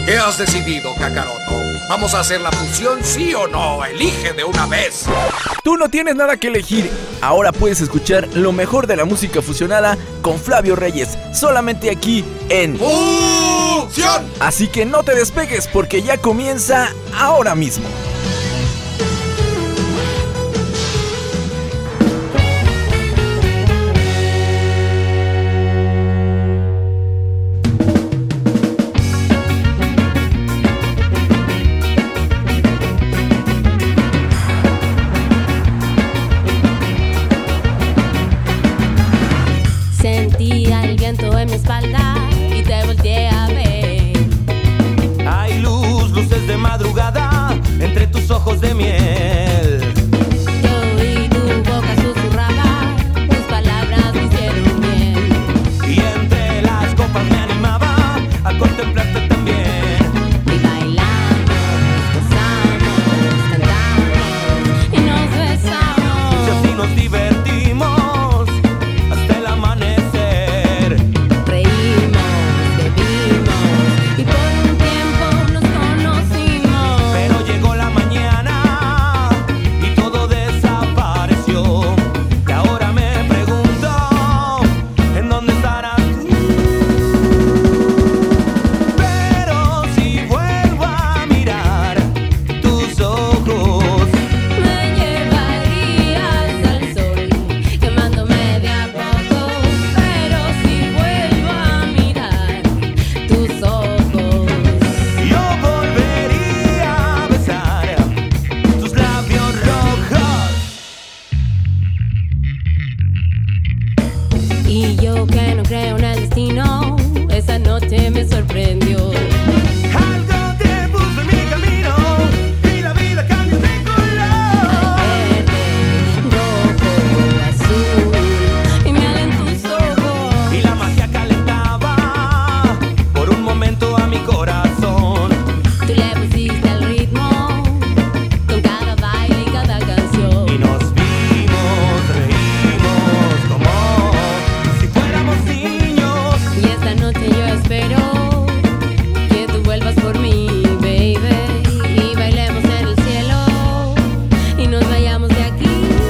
¿Qué has decidido, Kakaroto? ¿Vamos a hacer la fusión, sí o no? Elige de una vez. Tú no tienes nada que elegir. Ahora puedes escuchar lo mejor de la música fusionada con Flavio Reyes, solamente aquí en ¡Fusión! Así que no te despegues porque ya comienza ahora mismo. Sentía el viento en mi espalda y te volteé a ver. Hay luces de madrugada entre tus ojos de miel. Yo y tu boca susurraba, tus palabras me hicieron bien. Y entre las copas me animaba a contemplarte también. Y bailamos, gozamos, cantamos y nos besamos. Y así nos divertimos hasta el amanecer. Reímos, bebimos y por un tiempo nos conocimos. Pero llegó la mañana y todo desapareció. Y ahora me pregunto, ¿en dónde estarás tú? Pero si vuelvo a mirar tus ojos, Me llevarías al sol, quemándome de a poco. Pero si vuelvo a mirar tus ojos, yo volvería a besar tus labios rojos. y yo que no creo en el destino, esa noche me sorprendió. Algo te puso en mi camino y la vida cambió de color. Verde, rojo, azul y miel en tus ojos. Y la magia calentaba por un momento a mi corazón. Tú le pusiste el ritmo con cada baile y cada canción. Y nos vimos, reímos como si fuéramos niños. Y esta noche yo espero que tú vuelvas por mí, baby. Y bailemos en el cielo y nos vayamos de aquí.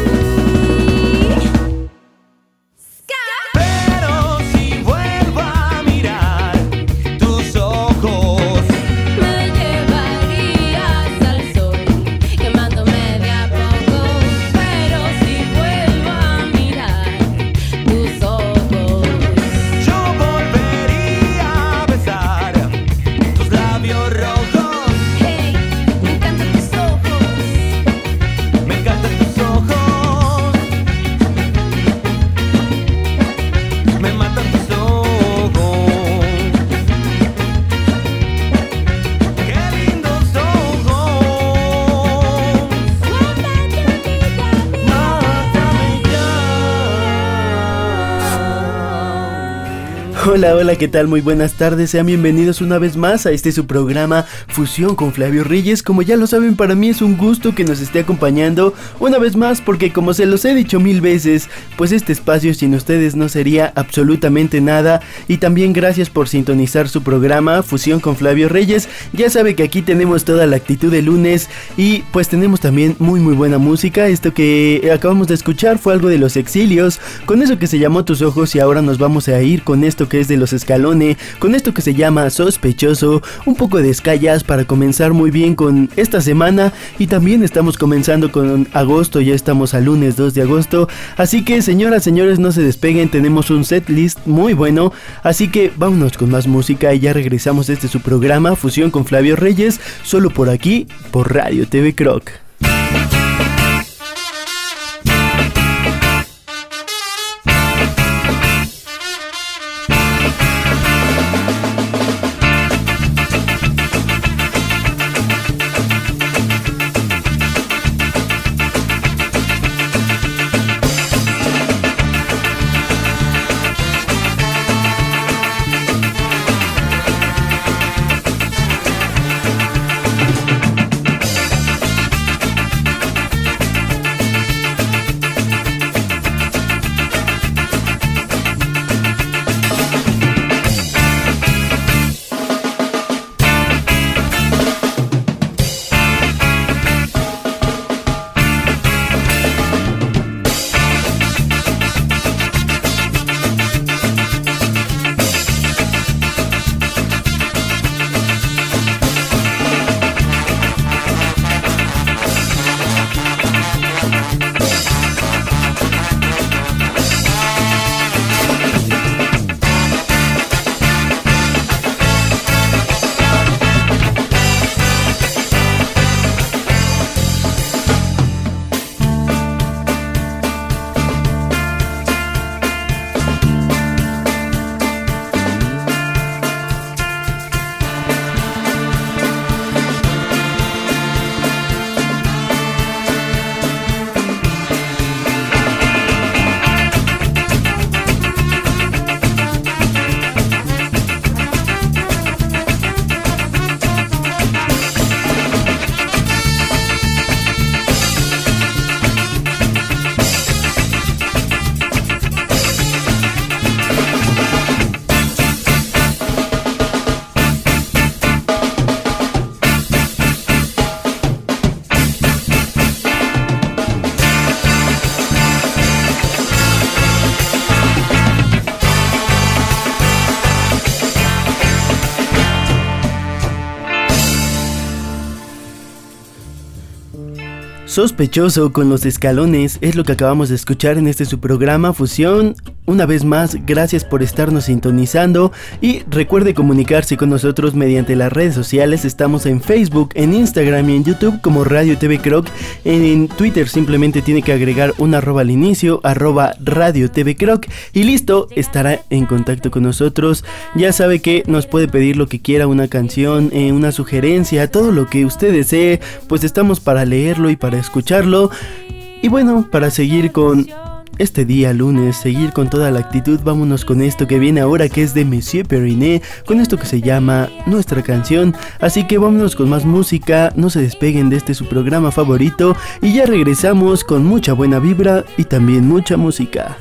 Pero si vuelvo a mirar tus ojos, Me llevarías al sol, quemándome de a poco. Pero si vuelvo a mirar tus ojos, yo volvería a besar tus labios rojos. hey, me encantan tus ojos. Me encantan tus ojos, me matan tus ojos. Qué lindos ojos. Mátame ya. Hola, ¿qué tal? Muy buenas tardes, sean bienvenidos una vez más a este su programa Fusión con Flavio Reyes. Como ya lo saben, para mí es un gusto que nos esté acompañando una vez más, porque como se los he dicho mil veces, pues este espacio sin ustedes no sería absolutamente nada. Y también gracias por sintonizar su programa Fusión con Flavio Reyes. Ya sabe que aquí tenemos toda la actitud de lunes y pues tenemos también muy buena música. Esto que acabamos de escuchar fue algo de Los Exilios, con eso que se llamó Tus Ojos, y ahora nos vamos a ir con esto que es de Los Escalone, con esto que se llama Sospechoso, un poco de ska jazz para comenzar muy bien con esta semana. Y también estamos comenzando con agosto, ya estamos al lunes 2 de agosto, así que señoras, señores, no se despeguen, tenemos un set list muy bueno, así que vámonos con más música y ya regresamos. Este es su programa Fusión con Flavio Reyes, solo por aquí, por Radio TV Croc. Sospechoso con Los Escalones es lo que acabamos de escuchar en este su programa Fusión. Una vez más, gracias por estarnos sintonizando y recuerde comunicarse con nosotros mediante las redes sociales. Estamos en Facebook, en Instagram y en YouTube como Radio TV Croc. En Twitter simplemente tiene que agregar un arroba al inicio, @Radio TV Croc, y listo, estará en contacto con nosotros. Ya sabe que nos puede pedir lo que quiera, una canción, una sugerencia, todo lo que usted desee, pues estamos para leerlo y para escucharlo. Y bueno, para seguir con este día lunes, seguir con toda la actitud, vámonos con esto que viene ahora, que es de Monsieur Periné, con esto que se llama Nuestra Canción. Así que vámonos con más música, no se despeguen de este su programa favorito y ya regresamos con mucha buena vibra y también mucha música.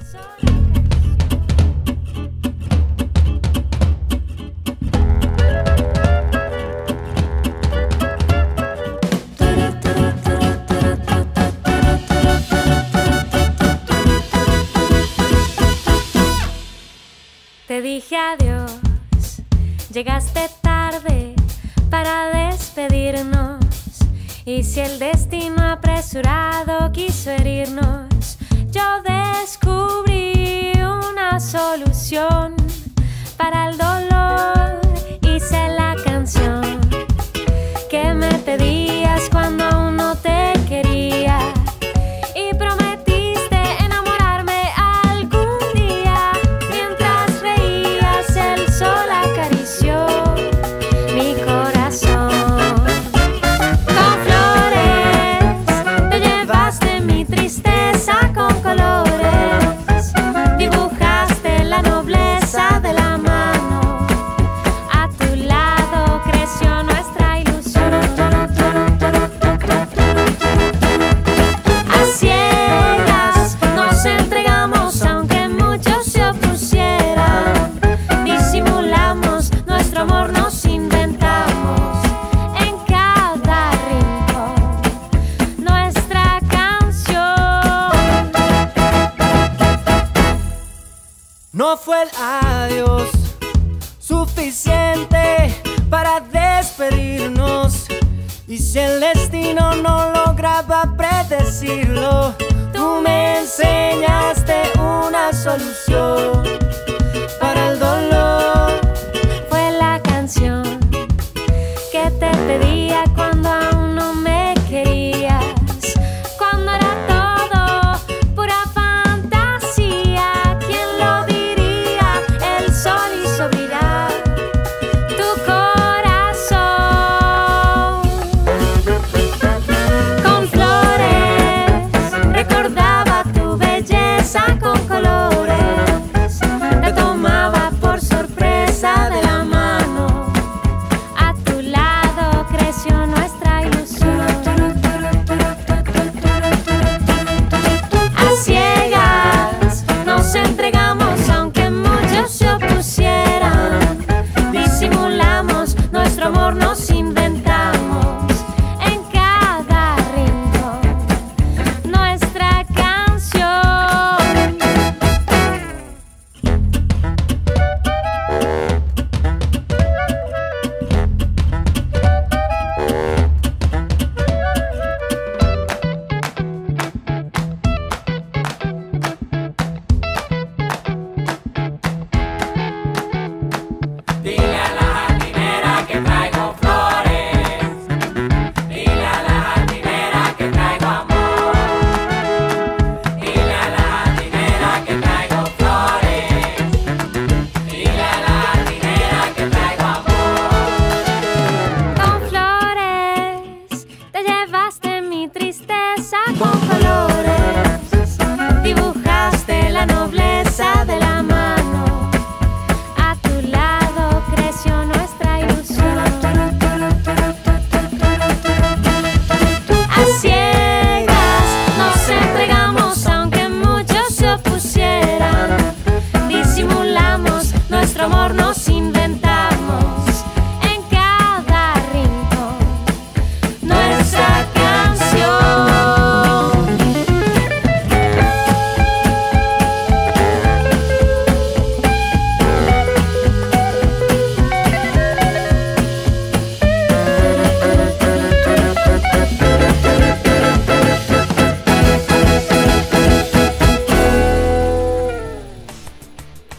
Te dije adiós, llegaste tarde para despedirnos. Y si el destino apresurado quiso herirnos, yo descubrí una solución para el dolor. Hice la canción que me pedías cuando aún no te quería. Y prometiste enamorarme algún día. Mientras reías, el sol acarició mi corazón. Con flores te llevaste mi tristeza con colores. Dibujaste la nobleza de la mano. A tu lado creció nuestra ilusión. A ciegas nos entregamos aunque muchos se opusieran. Disimulamos nuestro amor, nos inventamos en cada rincón nuestra canción. No fue el adiós suficiente para despedirnos. Y si el destino no lograba predecirlo, tú me enseñaste una solución para el dolor. Fue la canción que te pedía cuando aún no me querías. Cuando era todo pura fantasía. ¿Quién lo diría? El sol hizo brillar tu corazón. Con flores recordaba tu belleza con colores. Te tomaba por sorpresa.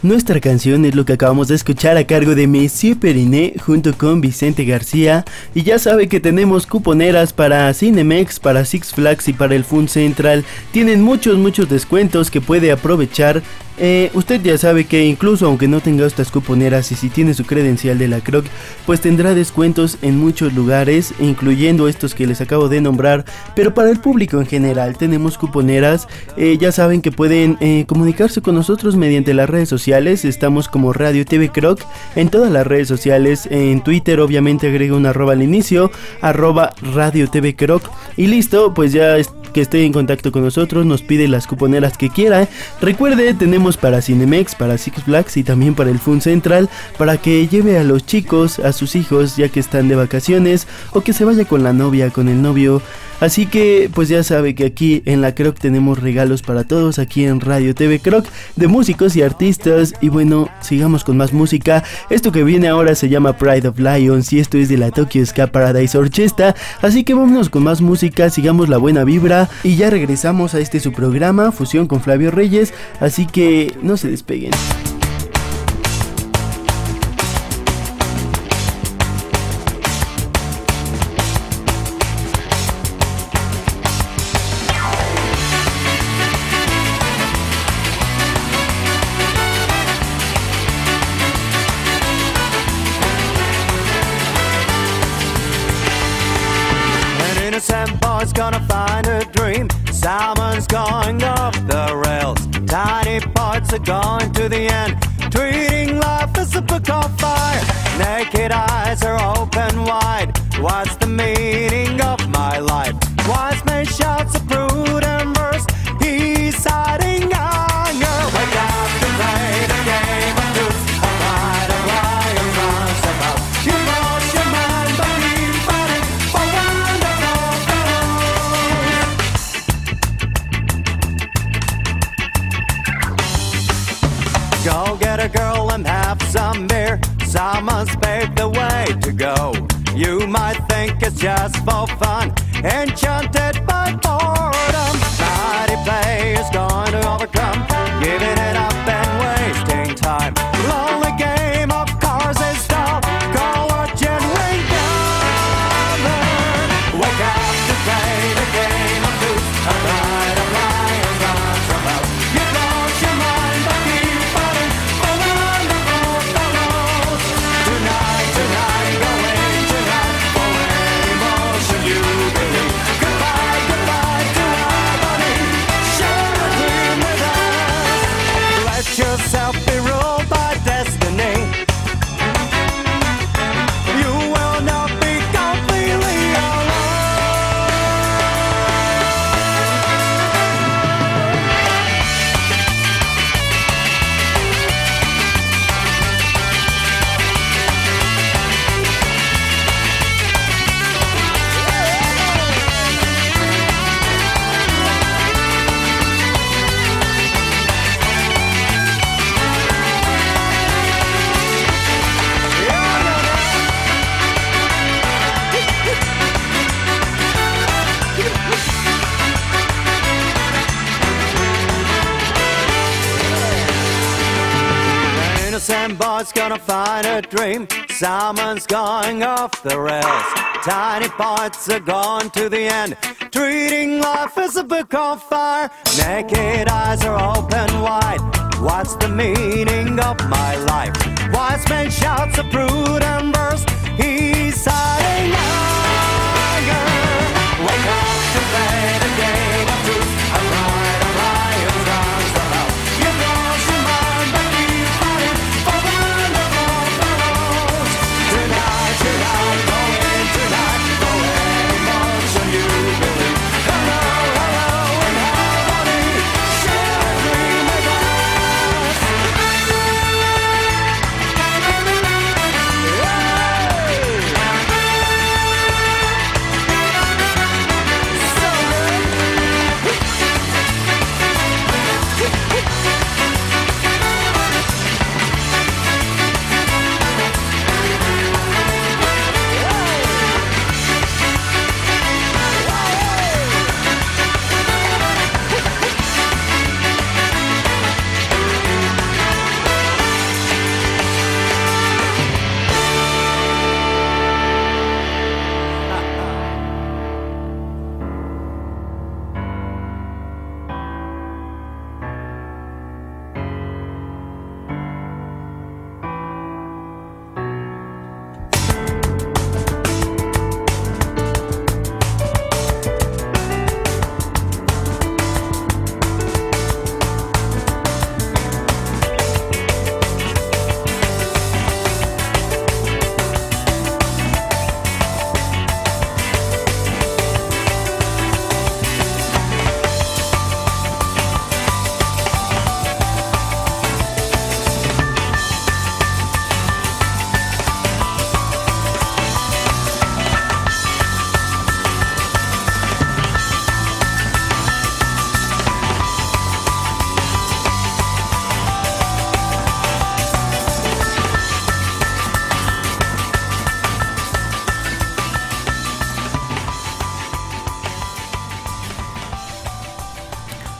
Nuestra canción es lo que acabamos de escuchar a cargo de Monsieur Periné junto con Vicente García. Y ya sabe que tenemos cuponeras para Cinemex, para Six Flags y para el Fun Central. Tienen muchos descuentos que puede aprovechar. Usted ya sabe que incluso aunque no tenga estas cuponeras y si tiene su credencial de la Croc, pues tendrá descuentos en muchos lugares, incluyendo estos que les acabo de nombrar. Pero para el público en general tenemos cuponeras. Ya saben que pueden comunicarse con nosotros mediante las redes sociales. Estamos como Radio TV Croc en todas las redes sociales. En Twitter obviamente agrega un arroba al inicio, arroba Radio TV Croc. Y listo, pues ya que esté en contacto con nosotros, nos pide las cuponeras que quiera. Recuerde, tenemos para Cinemex, para Six Flags y también para el Fun Central, para que lleve a los chicos, a sus hijos ya que están de vacaciones, o que se vaya con la novia, con el novio. Así que pues ya sabe que aquí en la Croc tenemos regalos para todos, aquí en Radio TV Croc, de músicos y artistas. Y bueno, sigamos con más música. Esto que viene ahora se llama Pride of Lions y esto es de la Tokyo Ska Paradise Orchestra. Así que vámonos con más música, sigamos la buena vibra y ya regresamos a su programa Fusión con Flavio Reyes. Así que no se despeguen. Gonna find a dream. Salmon's going off the rails. Tiny parts are going to the end. Treating life as a book on fire. Naked eyes are open wide. What's the meaning of my life? Wise man shouts a prudent verse. He's hiding anger. Wake up to play the game of truth. A pride of lions runs about. You lost your mind, but keep fighting for wonderful fellows. Go get a girl and have some beer. Someone's paved the way to go. You might think it's just for fun, enchanted by boredom. Mighty play is going to overcome, giving it up and wasting time. Lonely game of cars is dull. Call a genuine gunner. Wake up to play the game of truth. A pride of lions runs about. You lost your mind, but keep fighting for wonderful fellows. Tonight, go in tonight for any emotion you believe. Goodbye to harmony. Share a dream with us. Let yourself be ruled by destiny. You will not be completely alone. Innocent boy's gonna find a dream. Someone's going off the rails. Tiny parts are gone to the end. Treating life as a book on fire. Naked eyes are open wide. What's the meaning of my life? Wise man shouts a prudent verse. He's hiding anger. Wake up to play the game of truth. A pride of lions runs about. You lost your mind, but keep fighting for wonderful fellows. Tonight, go in tonight for any emotion you believe. Hello, and harmony. Share a dream with us.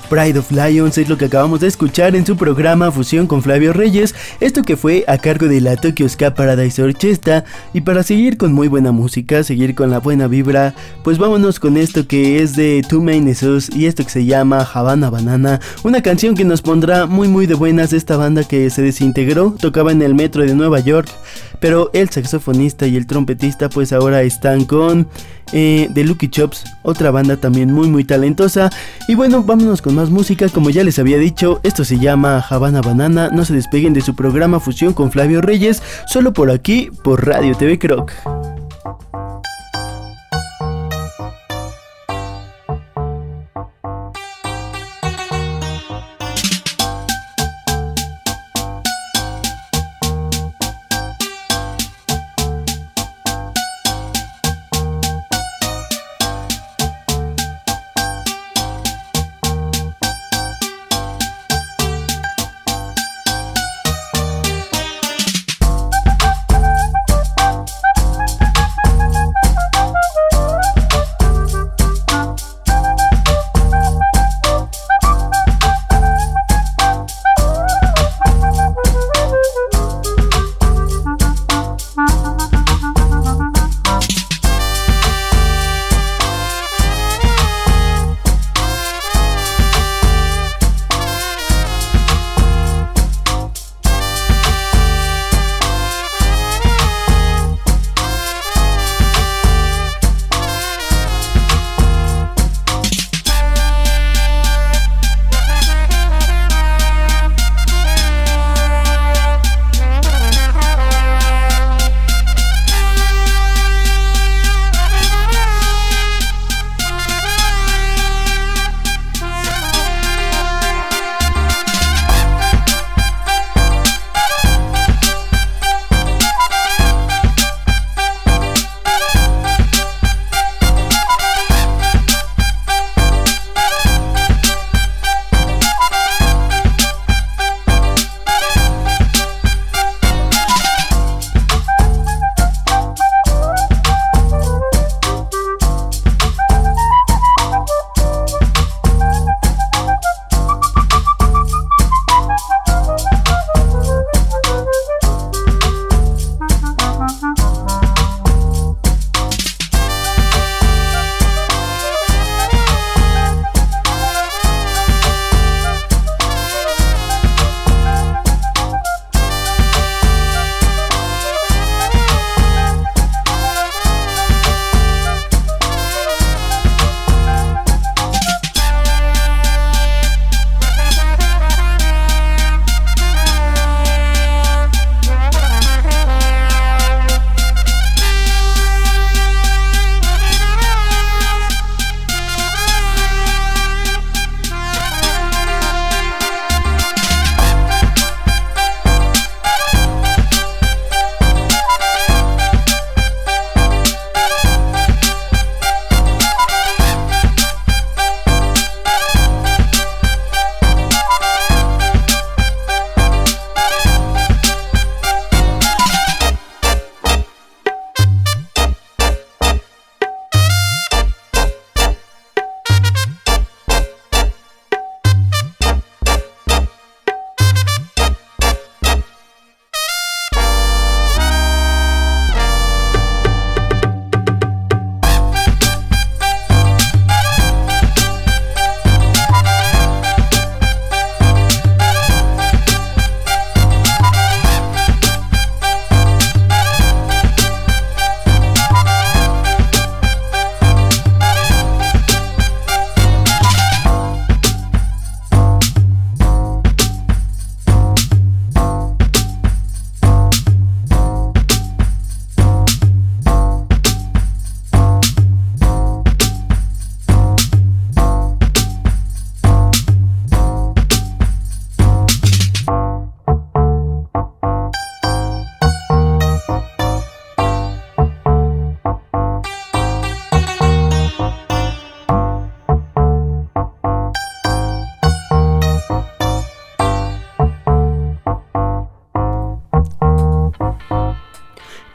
Pride of Lions es lo que acabamos de escuchar en su programa Fusión con Flavio Reyes, esto que fue a cargo de la Tokyo Ska Paradise Orchestra. Y para seguir con muy buena música, seguir con la buena vibra, pues vámonos con esto que es de Two Main Sus y esto que se llama Havana Banana, una canción que nos pondrá muy de buenas de esta banda que se desintegró, tocaba en el metro de Nueva York, pero el saxofonista y el trompetista pues ahora están con The Lucky Chops, otra banda también muy talentosa. Y bueno, vámonos con más música, como ya les había dicho, esto se llama Havana Banana. No se despeguen de su programa Fusión con Flavio Reyes, solo por aquí, por Radio TV Croc.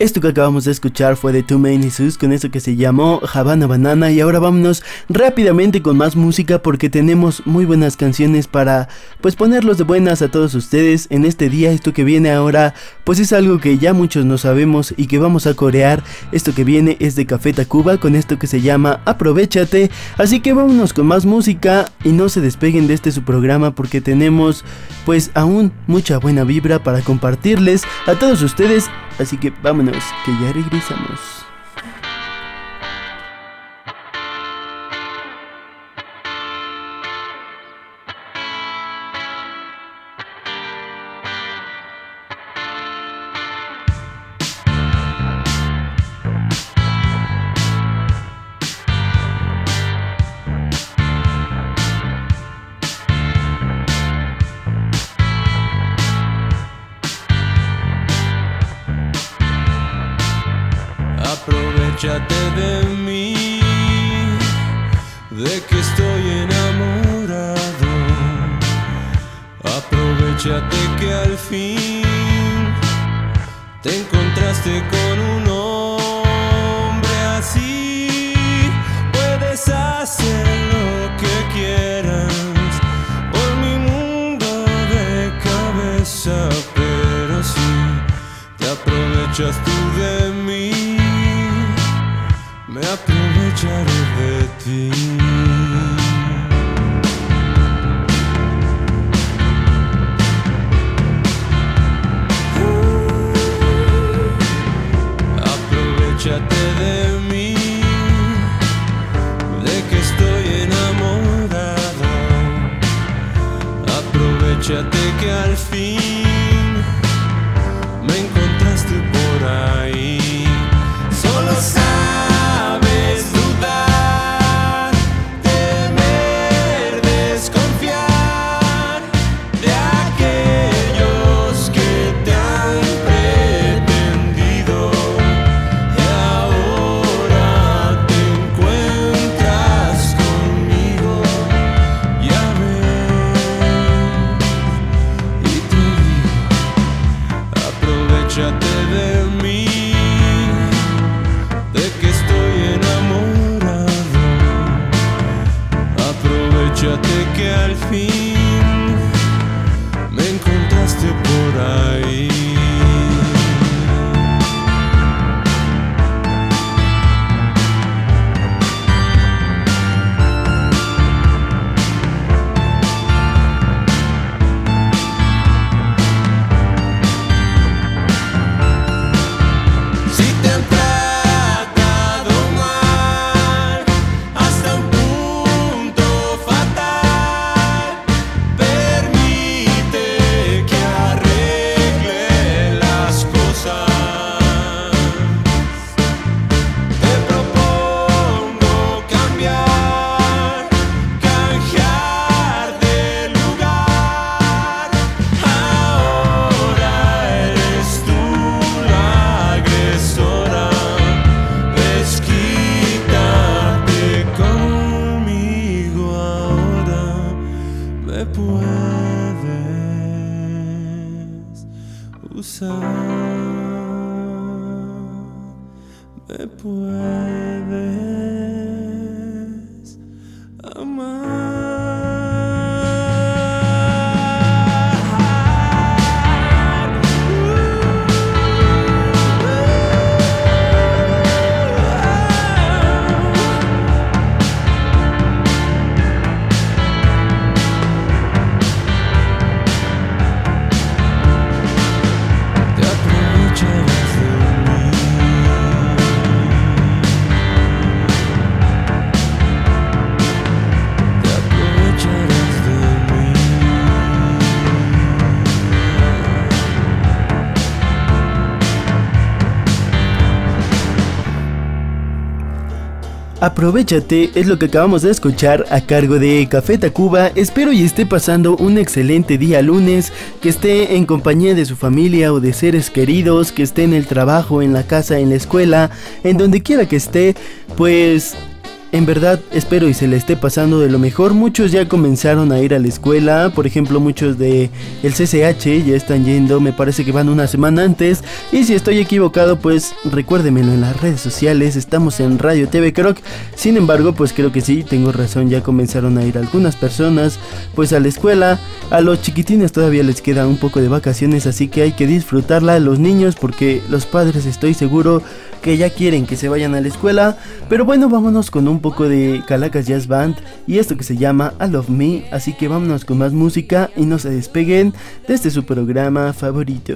Esto que acabamos de escuchar fue de Too Many Sus con eso que se llamó Havana Banana. Y ahora vámonos rápidamente con más música porque tenemos muy buenas canciones para pues ponerlos de buenas a todos ustedes en este día. Esto que viene ahora pues es algo que ya muchos no sabemos y que vamos a corear. Esto que viene es de Café Tacuba con esto que se llama Aprovechate. Así que vámonos con más música y no se despeguen de este su programa porque tenemos pues aún mucha buena vibra para compartirles a todos ustedes. Así que vámonos, que ya regresamos. Aprovechate de mí, de que estoy enamorado. Aprovechate que al fin te encontraste con un hombre así. Puedes hacer lo que quieras por mi mundo de cabeza, pero si te aprovechas tú de mí, me aprovecharé de ti. Aprovechate de mí, de que estoy enamorado. Aprovechate que al fin me encontraste por ahí. Solo sabes dudar, temer, desconfiar de aquellos que te han pretendido, y ahora te encuentras conmigo. Ya ves, y te digo, aprovechate de mí, de que estoy enamorado. Aprovechate que al fin me encontraste por ahí. Me puedes amar. Aprovechate es lo que acabamos de escuchar a cargo de Café Tacuba. Espero y esté pasando un excelente día lunes, que esté en compañía de su familia o de seres queridos, que esté en el trabajo, en la casa, en la escuela, en donde quiera que esté, pues En verdad espero y se le esté pasando de lo mejor. Muchos ya comenzaron a ir a la escuela. Por ejemplo, muchos de el CCH ya están yendo. Me parece que van una semana antes. Y si estoy equivocado, pues recuérdemelo en las redes sociales. Estamos en Radio TV Croc. Sin embargo, pues creo que sí, tengo razón. Ya comenzaron a ir algunas personas pues a la escuela. A los chiquitines todavía les queda un poco de vacaciones, así que hay que disfrutarla. A los niños, porque los padres estoy seguro que ya quieren que se vayan a la escuela. Pero bueno, vámonos con un poco de Calacas Jazz Band y esto que se llama I Love Me. Así que vámonos con más música y no se despeguen de este su programa favorito.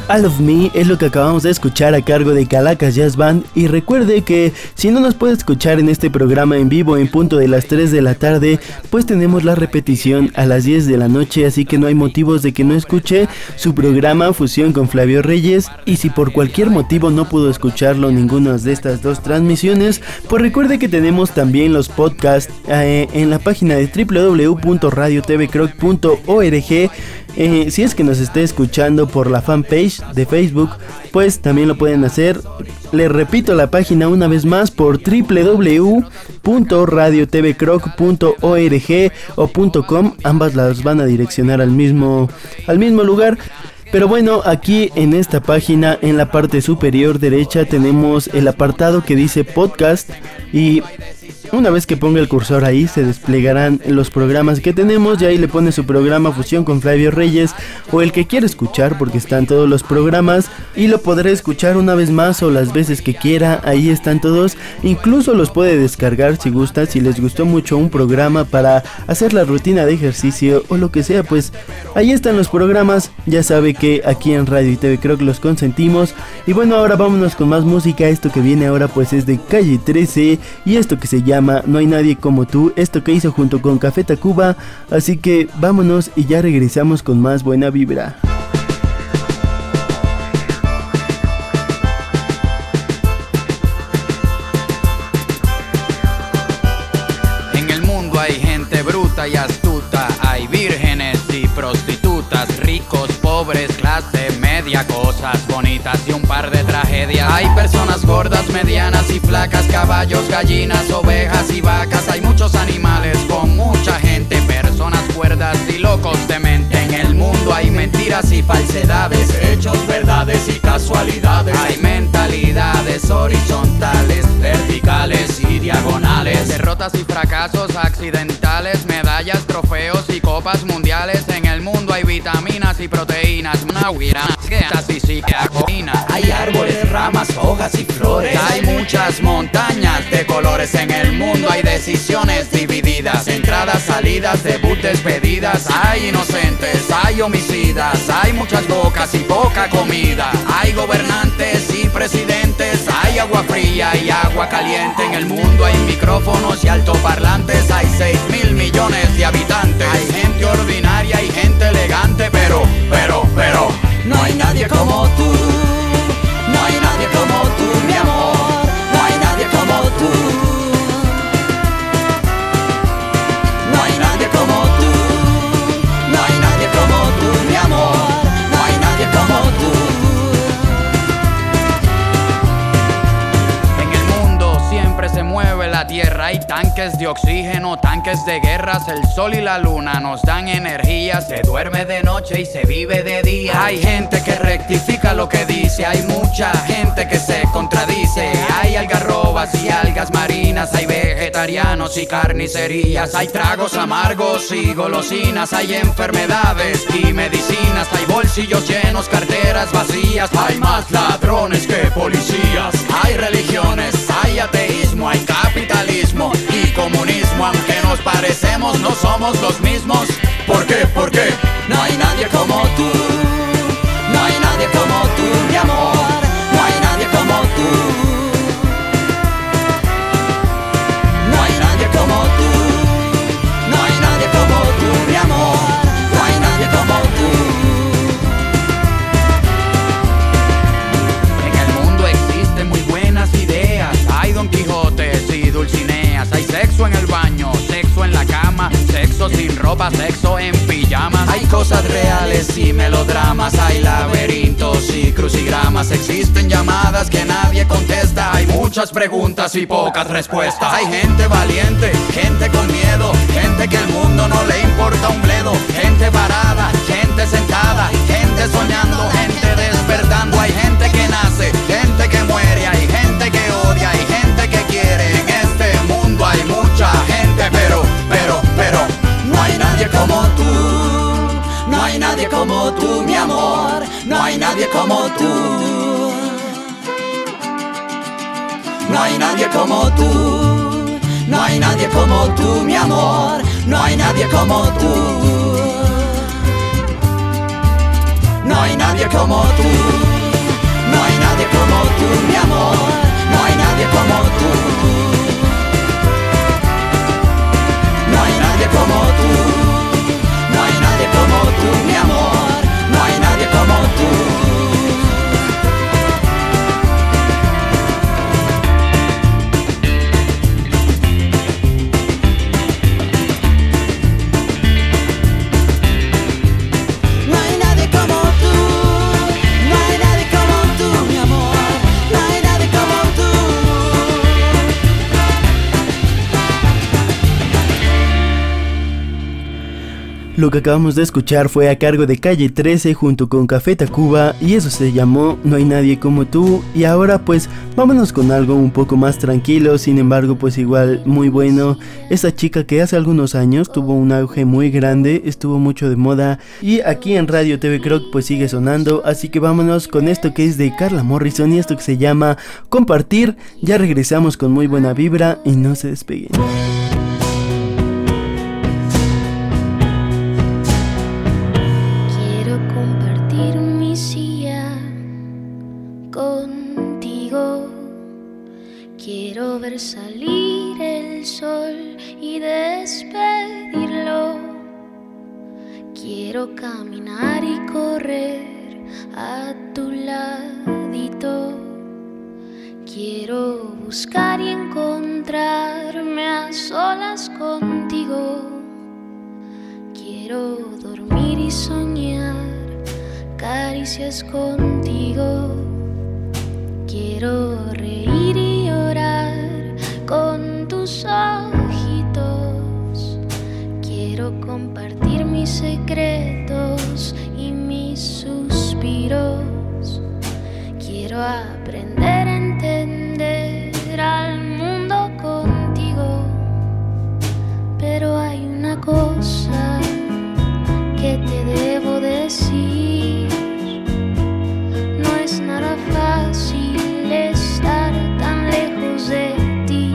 All of Me es lo que acabamos de escuchar a cargo de Calacas Jazz Band. Y recuerde que si no nos puede escuchar en este programa en vivo en punto de las 3 de la tarde, pues tenemos la repetición a las 10 de la noche, así que no hay motivos de que no escuche su programa Fusión con Flavio Reyes. Y si por cualquier motivo no pudo escucharlo ninguna de estas dos transmisiones, pues recuerde que tenemos también los podcasts en la página de www.radiotvcroc.org. Si es que nos esté escuchando por la fanpage de Facebook, pues también lo pueden hacer. Les repito la página una vez más por www.radiotvcroc.org o .com. Ambas las van a direccionar al mismo lugar. Pero bueno, aquí en esta página, en la parte superior derecha, tenemos el apartado que dice podcast. Y una vez que ponga el cursor ahí, se desplegarán los programas que tenemos. Y ahí le pone su programa Fusión con Flavio Reyes, o el que quiera escuchar, porque están todos los programas. Y lo podrá escuchar una vez más o las veces que quiera. Ahí están todos. Incluso los puede descargar si gusta. Si les gustó mucho un programa para hacer la rutina de ejercicio o lo que sea, pues ahí están los programas. Ya sabe que aquí en Radio y TV Croc los consentimos. Y bueno, ahora vámonos con más música. Esto que viene ahora pues es de Calle 13 y esto que se llama No hay nadie como tú, esto que hizo junto con Café Tacuba. Así que vámonos y ya regresamos con más buena vibra. En el mundo hay gente bruta y astuta, hay vírgenes y prostitutas, ricos, pobres, clase media, cosas bonitas y un par de tragedias. Hay personas gordas, medianas y flacas, caballos, gallinas, ovejas y vacas. Hay muchos animales con mucha gente, personas cuerdas y locos de mente. En el mundo hay mentiras y falsedades, hechos, verdades y casualidades. Hay mentalidades horizontales, verticales y diagonales, derrotas y fracasos accidentales, medallas, trofeos y copas mundiales. En el mundo hay vitaminas y proteínas, hay árboles, ramas, hojas y flores. Hay muchas montañas de colores. En el mundo hay decisiones divididas, entradas, salidas, debut, despedidas. Hay inocentes, hay homicidas, hay muchas bocas y poca comida. Hay gobernantes y presidentes, hay agua fría y agua caliente. En el mundo hay micrófonos y altoparlantes. Hay 6.000 millones de habitantes. Hay gente ordinaria y gente elegante, pero no hay nadie como tú. No hay nadie como tú, mi amor. No hay nadie como tú. No hay nadie como tú. No hay nadie como tú, mi amor. No hay nadie como tú. En el mundo siempre se mueve la tierra. Hay tanques de oxígeno, tanques de guerras. El sol y la luna nos dan energía. Se duerme de noche y se vive de día. Hay gente que rectifica lo que dice. Hay mucha gente que se contradice. Hay algarrobas y algas marinas. Hay vegetarianos y carnicerías. Hay tragos amargos y golosinas. Hay enfermedades y medicinas. Hay bolsillos llenos, carteras vacías. Hay más ladrones que policías. Hay religiones, hay ateísmo, hay capitalismo y comunismo. Aunque nos parecemos, no somos los mismos. ¿Por qué? ¿Por qué? No hay nadie como tú. No hay nadie como tú, mi amor. No hay nadie como tú. No hay nadie como tú. No hay nadie como tú, mi amor. No hay nadie como tú. En el mundo existen muy buenas ideas. Hay Don Quijotes y Dulcineas. Hay sexo en el baño, sexo en la cama, sexo sin ropa, sexo en pijamas. Hay cosas reales y melodramas. Hay laberintos y crucigramas. Existen llamadas que nadie contesta. Hay muchas preguntas y pocas respuestas. Hay gente valiente, gente con miedo, gente que el mundo no le importa un bledo. Gente parada, gente sentada, gente soñando, gente despertando. Hay gente que nace, gente que muere. Hay gente que odia, hay gente que quiere. En este mundo hay mucha gente, pero no hay nadie como tú. No hay nadie como tú, mi amor. No hay nadie como tú. No hay nadie como tú. No hay nadie como tú, mi amor. No hay nadie como tú. No hay nadie como tú. Lo que acabamos de escuchar fue a cargo de Calle 13 junto con Café Tacuba y eso se llamó No hay nadie como tú. Y ahora pues vámonos con algo un poco más tranquilo, sin embargo pues igual muy bueno. Esta chica que hace algunos años tuvo un auge muy grande, estuvo mucho de moda y aquí en Radio TV Croc pues sigue sonando, así que vámonos con esto que es de Carla Morrison y esto que se llama Compartir. Ya regresamos con muy buena vibra y no se despeguen. Quiero ver salir el sol y despedirlo. Quiero caminar y correr a tu ladito. Quiero buscar y encontrarme a solas contigo. Quiero dormir y soñar caricias contigo. Quiero reír y llorar con tus ojitos. Quiero compartir mis secretos y mis suspiros. Quiero aprender a entender al mundo contigo. Pero hay una cosa que te debo decir. No es nada fácil estar tan lejos de ti,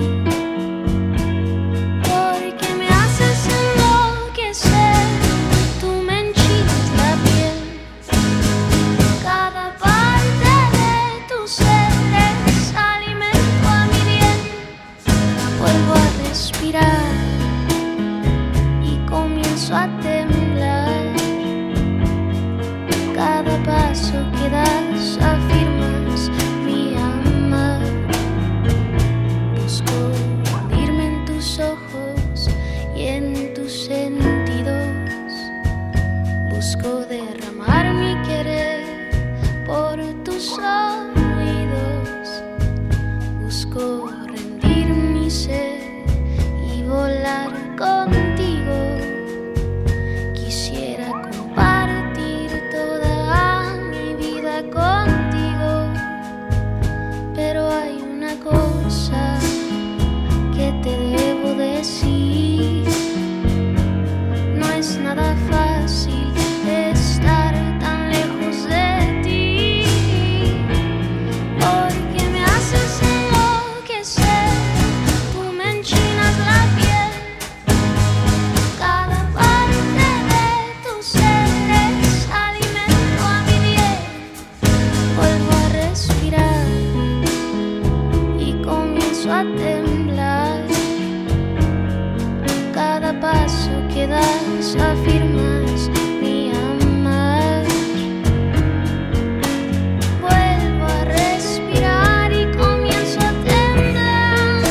porque me haces enloquecer, tú me enchinas la piel, cada parte de tu ser es alimento a mi bien. Vuelvo a respirar y comienzo a temblar, cada paso que das afirmas mi amar. Busco hundirme en tus ojos y en tus sentidos. Busco derramar mi querer por tus oídos. Busco rendir mi ser y volar contigo. Quisiera compartir toda mi vida contigo. Pero hay una cosa que te debo decir. No es nada fácil estar tan lejos de ti, porque me haces enloquecer, tú me enchinas la piel, cada parte de tu ser es alimento a mi bien. Vuelvo a respirar y comienzo a temblar, cada paso que das afirmas mi amar. Vuelvo a respirar y comienzo a temblar,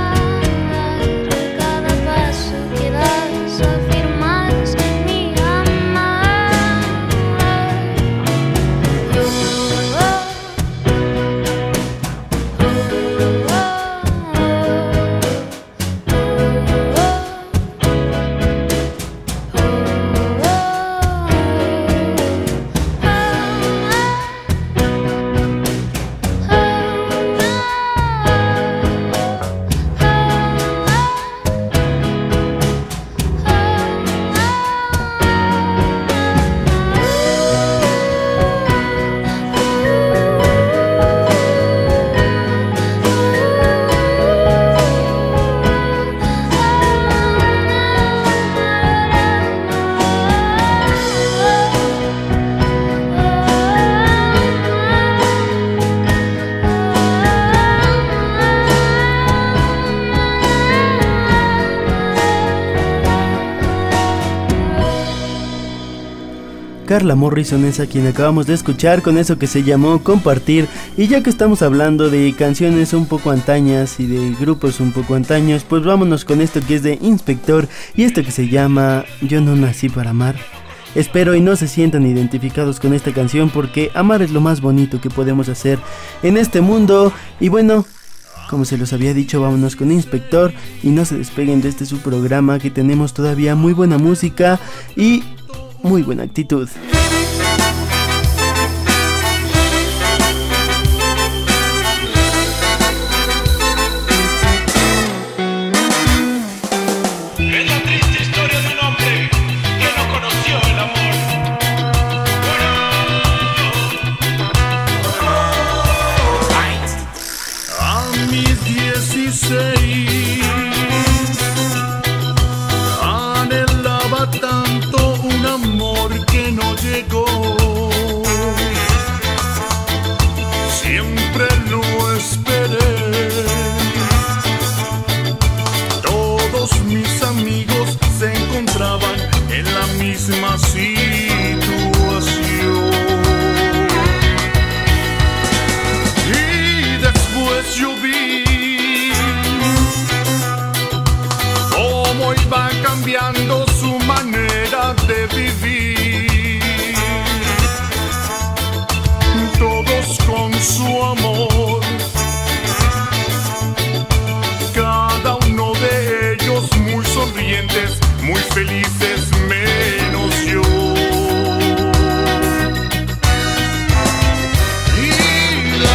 cada paso que das afirmas mi amar. Carla Morrison es a quien acabamos de escuchar con eso que se llamó Compartir. Y ya que estamos hablando de canciones un poco antañas y de grupos un poco antaños, pues vámonos con esto que es de Inspector y esto que se llama Yo no nací para amar. Espero y no se sientan identificados con esta canción porque amar es lo más bonito que podemos hacer en este mundo. Y bueno, Como se los había dicho, vámonos con Inspector y no se despeguen de este su programa, que tenemos todavía muy buena música y muy buena actitud. Anhelaba tanto un amor que no llegó. Siempre lo esperé. Todos mis amigos se encontraban en la misma situación. Y después yo vi cómo iba cambiando su manera de vivir. Todos con su amor, cada uno de ellos muy sonrientes, muy felices, menos yo. Y la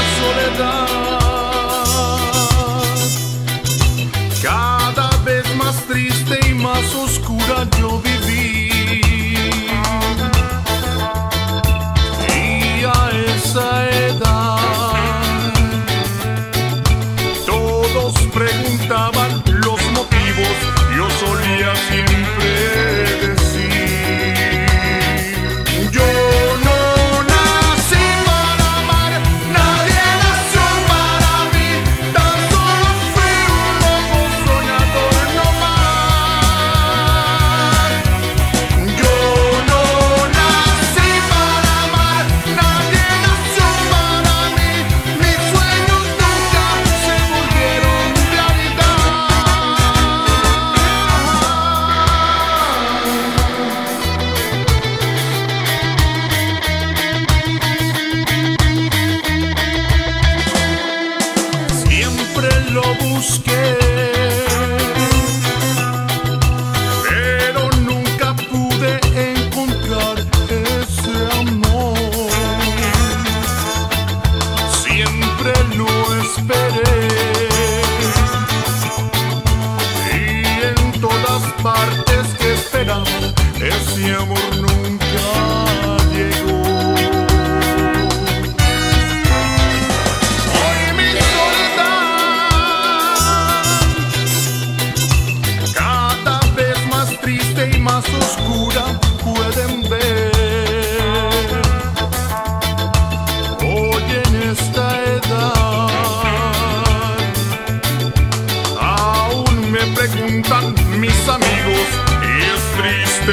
soledad, cada vez más triste y más oscura yo viví. Y a esa edad todos preguntaban los motivos, yo solía siempre decir: yo no nací para amar, nadie nació para mí, tan solo fui un loco soñador no más. Yo no nací para amar, nadie nació para mí, mis sueños nunca se volvieron realidad. Siempre lo busqué, pero nunca pude encontrar ese amor. Siempre lo esperé y en todas partes que esperaba ese amor nunca llegó. Hoy mi soledad, cada vez más triste y más oscura, pueden ver. Hoy en esta edad aún me preguntan mis amigos y es triste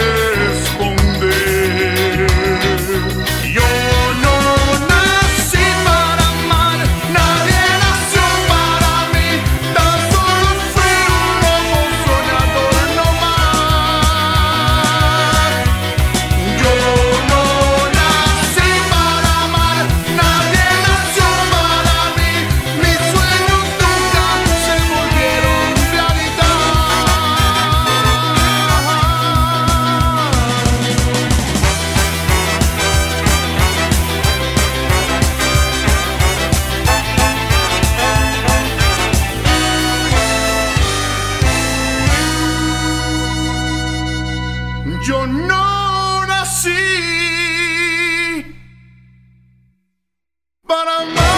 responder: yo no nací para amar, nadie nació para mí, tan solo fui un loco soñador no más. Yo no nací para amar, nadie nació para mí, mis sueños nunca se volvieron realidad. Yo no nací para amar.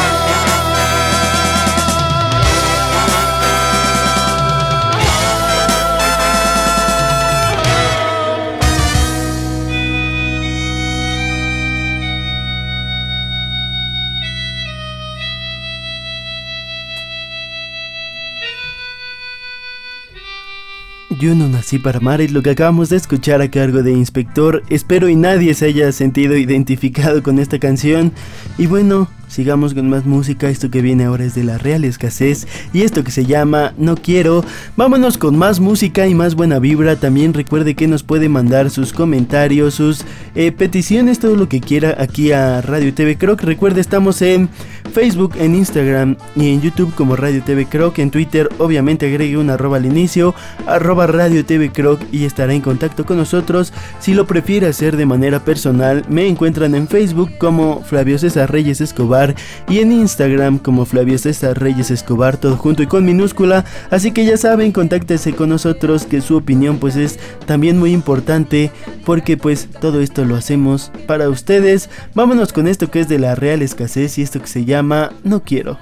Yo no nací para amar es lo que acabamos de escuchar a cargo de Inspector. Espero y nadie se haya sentido identificado con esta canción. Y bueno, sigamos con más música. Esto que viene ahora es de La Real Escasez y esto que se llama No Quiero. Vámonos con más música y más buena vibra. También recuerde que nos puede mandar sus comentarios, sus peticiones, todo lo que quiera aquí a Radio TV Croc. Recuerde, estamos en Facebook, en Instagram y en YouTube como Radio TV Croc. En Twitter obviamente agregue un arroba al inicio, @Radio TV Croc, y estará en contacto con nosotros. Si lo prefiere hacer de manera personal, me encuentran en Facebook como Flavio César Reyes Escobar y en Instagram como Flavio César Reyes Escobar, todo junto y con minúscula. Así que ya saben, contáctese con nosotros, que su opinión pues es también muy importante, porque pues todo esto lo hacemos para ustedes. Vámonos con esto que es de La Real Escasez y esto que se llama No Quiero.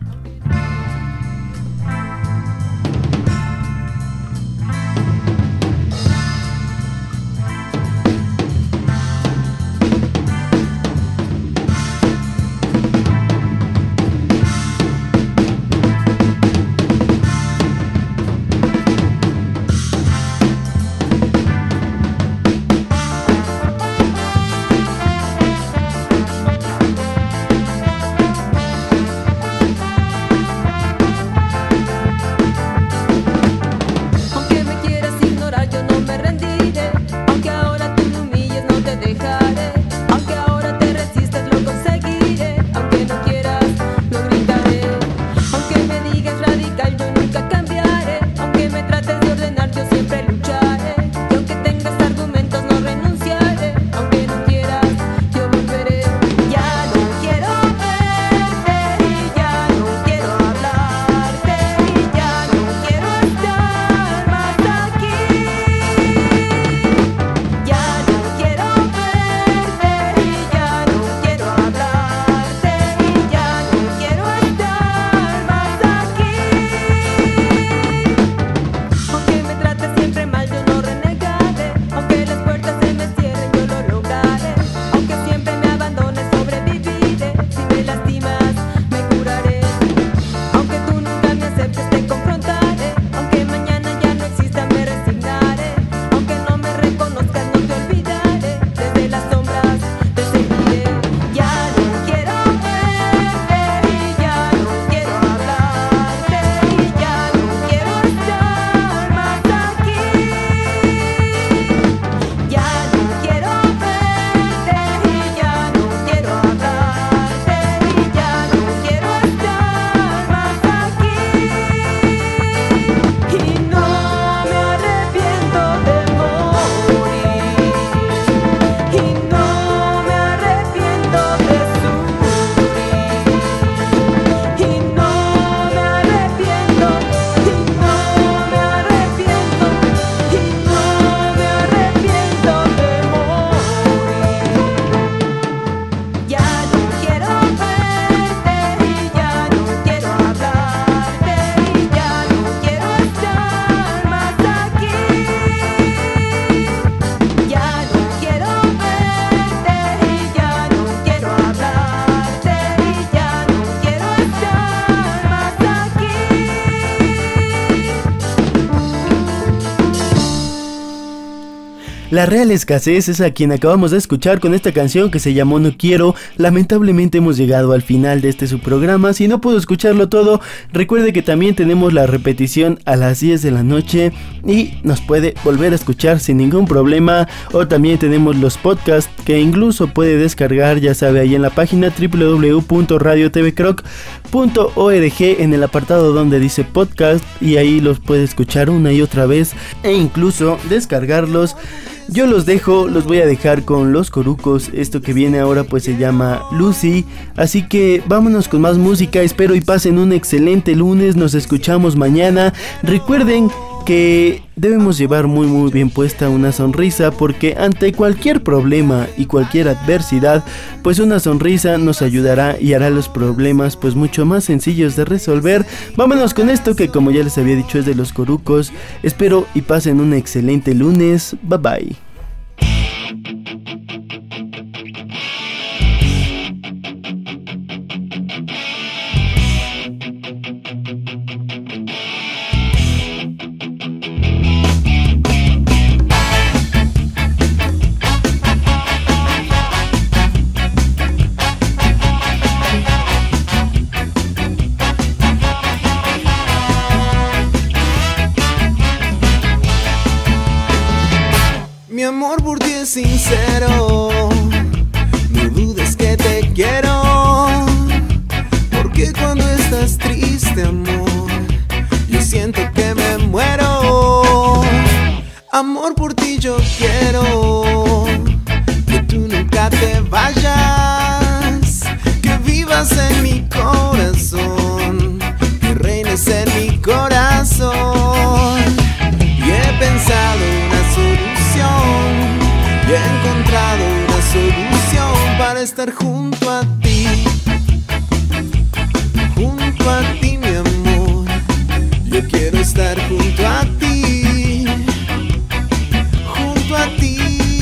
La Real Escasez es a quien acabamos de escuchar con esta canción que se llamó No Quiero. Lamentablemente hemos llegado al final de este su programa. Si no pudo escucharlo todo, recuerde que también tenemos la repetición a las 10 de la noche y nos puede volver a escuchar sin ningún problema. O también tenemos los podcasts que incluso puede descargar, ya sabe, ahí en la página www.radiotvcroc.org en el apartado donde dice podcast, y ahí los puede escuchar una y otra vez e incluso descargarlos. Yo los voy a dejar con Los Corucos. Esto que viene ahora pues se llama Lucy. Así que vámonos con más música. Espero y pasen un excelente lunes. Nos escuchamos mañana. Recuerden que debemos llevar muy bien puesta una sonrisa, porque ante cualquier problema y cualquier adversidad, pues una sonrisa nos ayudará y hará los problemas pues mucho más sencillos de resolver. Vámonos con esto que, como ya les había dicho, es de Los Corucos. Espero y pasen un excelente lunes. Bye bye. Mi triste, amor, yo siento que me muero. Amor, por ti yo quiero que tú nunca te vayas, que vivas en mi corazón, que reines en mi corazón. Y he pensado una solución, y he encontrado una solución para estar junto a ti. Junto a ti, mi amor, yo quiero estar junto a ti. Junto a ti.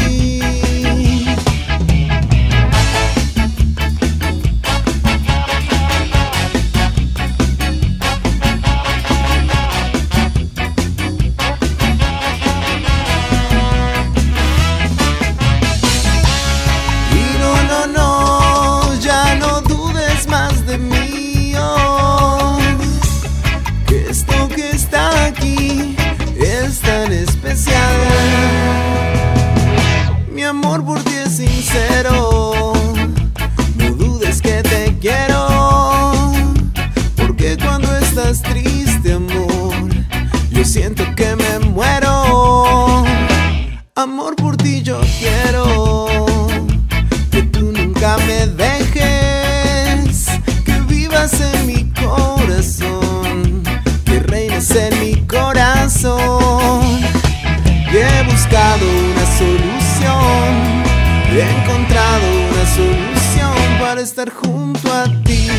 Mi amor por ti es sincero, no dudes que te quiero, porque cuando estás triste, amor, yo siento que me muero. Amor, por ti yo quiero que tú nunca me dejes, que vivas en mi corazón, que reines en mi corazón. Y he buscado una solución, he encontrado una solución para estar junto a ti.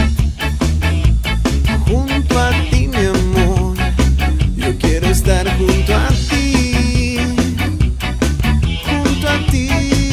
Junto a ti, mi amor, yo quiero estar junto a ti. Junto a ti.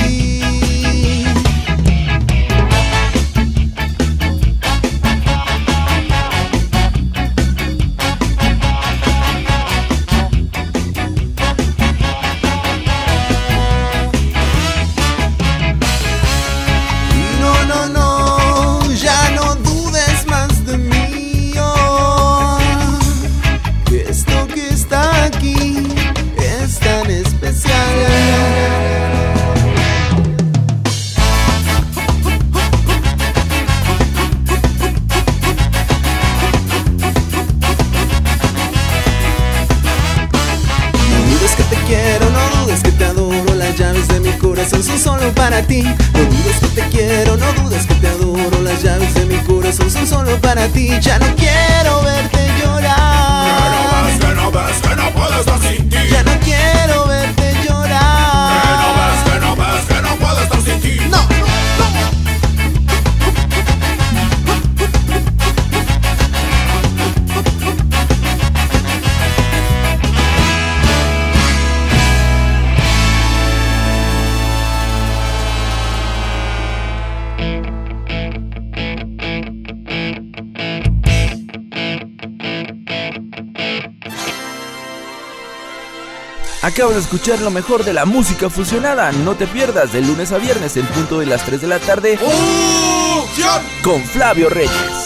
Son solo para ti. No dudes que te quiero, no dudes que te adoro. Las llaves de mi corazón son solo para ti. Ya no quiero verte llorar. Que no ves, que no puedo estar sin ti. Ya no quiero verte llorar. Que no ves, que no ves, que no puedo estar sin ti. No. Acabas de escuchar lo mejor de la música fusionada. No te pierdas de lunes a viernes en punto de las 3 de la tarde ¡Fusión! con Flavio Reyes.